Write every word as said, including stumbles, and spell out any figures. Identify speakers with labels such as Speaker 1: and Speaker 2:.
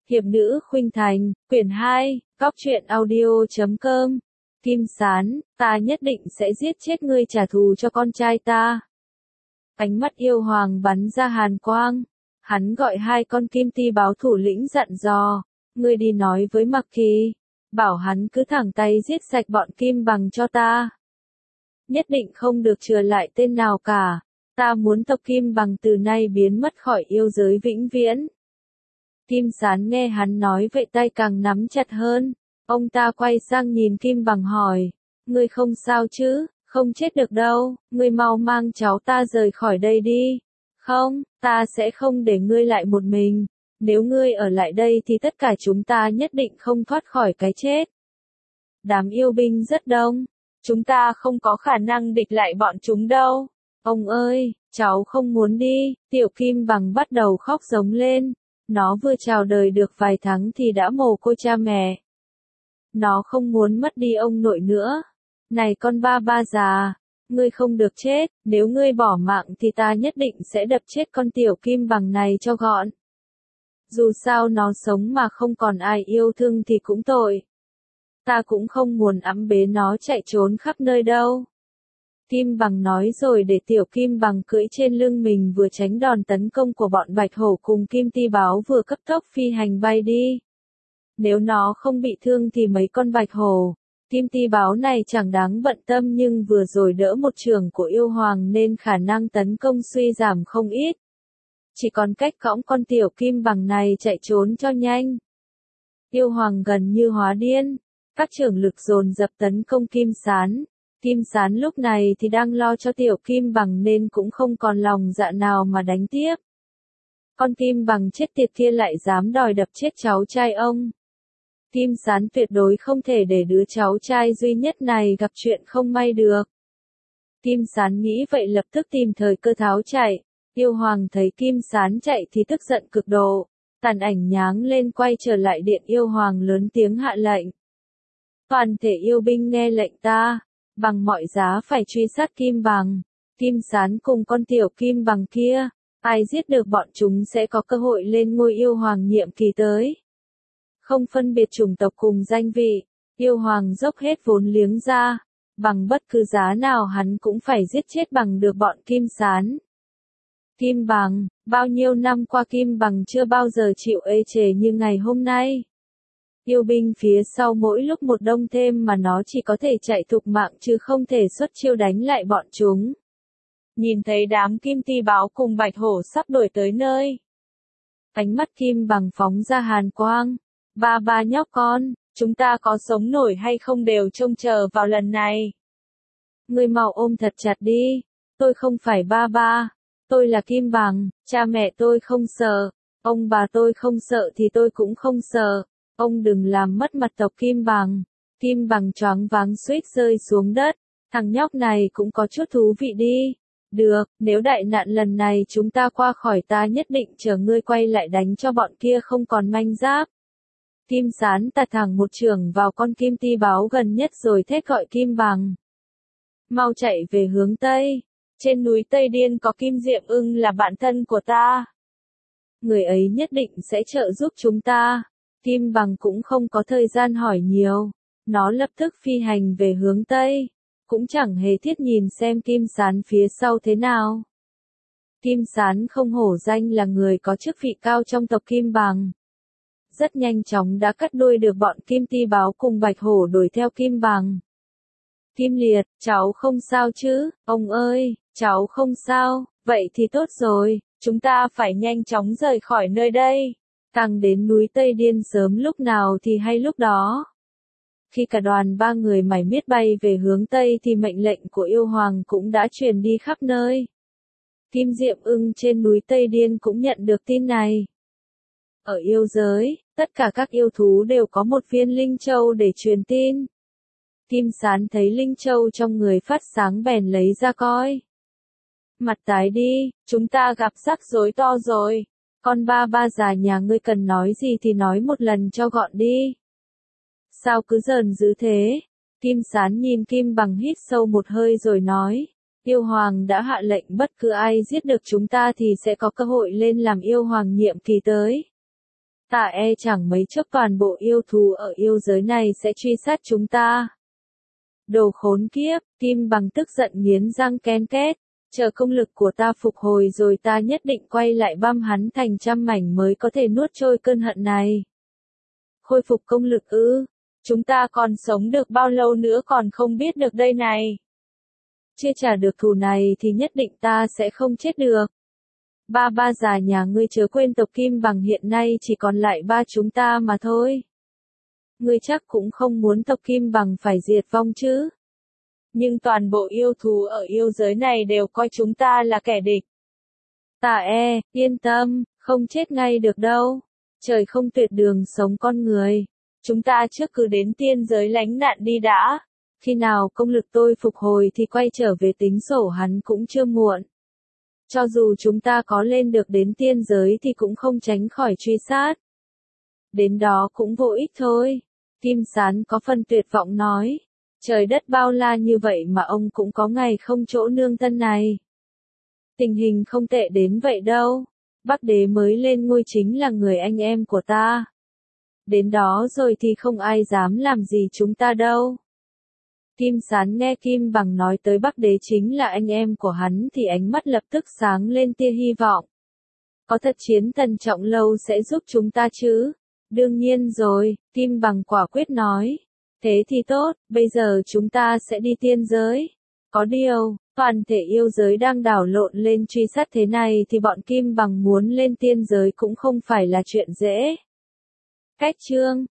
Speaker 1: Hiệp nữ khuynh thành, quyển hai, góc truyện audio chấm com. Kim Sán, ta nhất định sẽ giết chết ngươi trả thù cho con trai ta. Ánh mắt yêu hoàng bắn ra hàn quang. Hắn gọi hai con kim ti báo thủ lĩnh dặn dò. Ngươi đi nói với Mặc Kỳ. Bảo hắn cứ thẳng tay giết sạch bọn kim bằng cho ta. Nhất định không được chừa lại tên nào cả. Ta muốn tộc kim bằng từ nay biến mất khỏi yêu giới vĩnh viễn. Kim Sán nghe hắn nói vậy tay càng nắm chặt hơn. Ông ta quay sang nhìn Kim Bằng hỏi. Ngươi không sao chứ, không chết được đâu, ngươi mau mang cháu ta rời khỏi đây đi. Không, ta sẽ không để ngươi lại một mình. Nếu ngươi ở lại đây thì tất cả chúng ta nhất định không thoát khỏi cái chết. Đám yêu binh rất đông. Chúng ta không có khả năng địch lại bọn chúng đâu. Ông ơi, cháu không muốn đi. Tiểu Kim Bằng bắt đầu khóc giống lên. Nó vừa chào đời được vài tháng thì đã mồ côi cha mẹ. Nó không muốn mất đi ông nội nữa. Này con ba ba già, ngươi không được chết, nếu ngươi bỏ mạng thì ta nhất định sẽ đập chết con tiểu kim bằng này cho gọn. Dù sao nó sống mà không còn ai yêu thương thì cũng tội. Ta cũng không muốn ẵm bế nó chạy trốn khắp nơi đâu. Kim Bằng nói rồi để tiểu Kim Bằng cưỡi trên lưng mình vừa tránh đòn tấn công của bọn bạch hổ cùng kim ti báo vừa cấp tốc phi hành bay đi. Nếu nó không bị thương thì mấy con bạch hổ, kim ti báo này chẳng đáng bận tâm, nhưng vừa rồi đỡ một chưởng của yêu hoàng nên khả năng tấn công suy giảm không ít. Chỉ còn cách cõng con tiểu Kim Bằng này chạy trốn cho nhanh. Yêu hoàng gần như hóa điên, các chưởng lực dồn dập tấn công Kim Sán. Kim Sán lúc này thì đang lo cho tiểu Kim Bằng nên cũng không còn lòng dạ nào mà đánh tiếp. Con Kim Bằng chết tiệt kia lại dám đòi đập chết cháu trai ông. Kim Sán tuyệt đối không thể để đứa cháu trai duy nhất này gặp chuyện không may được. Kim Sán nghĩ vậy lập tức tìm thời cơ tháo chạy. Yêu hoàng thấy Kim Sán chạy thì tức giận cực độ. Tàn ảnh nháng lên quay trở lại điện yêu hoàng lớn tiếng hạ lệnh. Toàn thể yêu binh nghe lệnh ta. Bằng mọi giá phải truy sát Kim Bằng. Kim Sán cùng con tiểu Kim Bằng kia. Ai giết được bọn chúng sẽ có cơ hội lên ngôi yêu hoàng nhiệm kỳ tới. Không phân biệt chủng tộc cùng danh vị. Yêu hoàng dốc hết vốn liếng ra. Bằng bất cứ giá nào hắn cũng phải giết chết bằng được bọn Kim Sán. Kim Bằng, bao nhiêu năm qua Kim Bằng chưa bao giờ chịu ê chề như ngày hôm nay. Yêu binh phía sau mỗi lúc một đông thêm mà nó chỉ có thể chạy thục mạng chứ không thể xuất chiêu đánh lại bọn chúng. Nhìn thấy đám kim ti báo cùng bạch hổ sắp đuổi tới nơi. Ánh mắt Kim Bằng phóng ra hàn quang. Ba ba nhóc con, chúng ta có sống nổi hay không đều trông chờ vào lần này. Ngươi mau ôm thật chặt đi. Tôi không phải ba ba. Tôi là Kim Bằng, cha mẹ tôi không sợ. Ông bà tôi không sợ thì tôi cũng không sợ. Ông đừng làm mất mặt tộc Kim Bằng. Kim Bằng choáng váng suýt rơi xuống đất. Thằng nhóc này cũng có chút thú vị đi. Được, nếu đại nạn lần này chúng ta qua khỏi ta nhất định chờ ngươi quay lại đánh cho bọn kia không còn manh giáp. Kim Sán tạt thẳng một chưởng vào con kim ti báo gần nhất rồi thét gọi Kim Bằng. Mau chạy về hướng Tây. Trên núi Tây Điên có Kim Diệm Ưng là bạn thân của ta. Người ấy nhất định sẽ trợ giúp chúng ta. Kim Bằng cũng không có thời gian hỏi nhiều. Nó lập tức phi hành về hướng Tây. Cũng chẳng hề thiết nhìn xem Kim Sán phía sau thế nào. Kim Sán không hổ danh là người có chức vị cao trong tộc Kim Bằng. Rất nhanh chóng đã cắt đuôi được bọn kim ti báo cùng bạch hổ đuổi theo Kim Bằng. Kim Liệt, cháu không sao chứ, ông ơi, cháu không sao, vậy thì tốt rồi, chúng ta phải nhanh chóng rời khỏi nơi đây. Càng đến núi Tây Điên sớm lúc nào thì hay lúc đó. Khi cả đoàn ba người mải miết bay về hướng Tây thì mệnh lệnh của yêu hoàng cũng đã truyền đi khắp nơi. Kim Diệm Ưng trên núi Tây Điên cũng nhận được tin này. Ở yêu giới, tất cả các yêu thú đều có một viên linh châu để truyền tin. Kim Sán thấy linh châu trong người phát sáng bèn lấy ra coi. Mặt tái đi, chúng ta gặp rắc rối to rồi. Con ba ba già nhà ngươi cần nói gì thì nói một lần cho gọn đi. Sao cứ dờn dữ thế? Kim Sán nhìn Kim Bằng hít sâu một hơi rồi nói. Yêu hoàng đã hạ lệnh bất cứ ai giết được chúng ta thì sẽ có cơ hội lên làm yêu hoàng nhiệm kỳ tới. Ta e chẳng mấy chốc toàn bộ yêu thú ở yêu giới này sẽ truy sát chúng ta. Đồ khốn kiếp, Kim Bằng tức giận nghiến răng ken két. Chờ công lực của ta phục hồi rồi ta nhất định quay lại băm hắn thành trăm mảnh mới có thể nuốt trôi cơn hận này. Khôi phục công lực ư? Chúng ta còn sống được bao lâu nữa còn không biết được đây này. Chưa trả được thù này thì nhất định ta sẽ không chết được. Ba ba già nhà ngươi chớ quên tộc Kim Bằng hiện nay chỉ còn lại ba chúng ta mà thôi. Ngươi chắc cũng không muốn tộc Kim Bằng phải diệt vong chứ. Nhưng toàn bộ yêu thú ở yêu giới này đều coi chúng ta là kẻ địch. Ta e, yên tâm, không chết ngay được đâu. Trời không tuyệt đường sống con người. Chúng ta trước cứ đến tiên giới lánh nạn đi đã. Khi nào công lực tôi phục hồi thì quay trở về tính sổ hắn cũng chưa muộn. Cho dù chúng ta có lên được đến tiên giới thì cũng không tránh khỏi truy sát. Đến đó cũng vô ích thôi. Kim Sán có phần tuyệt vọng nói. Trời đất bao la như vậy mà ông cũng có ngày không chỗ nương thân này. Tình hình không tệ đến vậy đâu. Bắc đế mới lên ngôi chính là người anh em của ta. Đến đó rồi thì không ai dám làm gì chúng ta đâu. Kim Sán nghe Kim Bằng nói tới Bắc đế chính là anh em của hắn thì ánh mắt lập tức sáng lên tia hy vọng. Có thật chiến thần Trọng Lâu sẽ giúp chúng ta chứ? Đương nhiên rồi, Kim Bằng quả quyết nói. Thế thì tốt, bây giờ chúng ta sẽ đi tiên giới. Có điều, toàn thể yêu giới đang đảo lộn lên truy sát thế này thì bọn Kim Bằng muốn lên tiên giới cũng không phải là chuyện dễ. Cách chương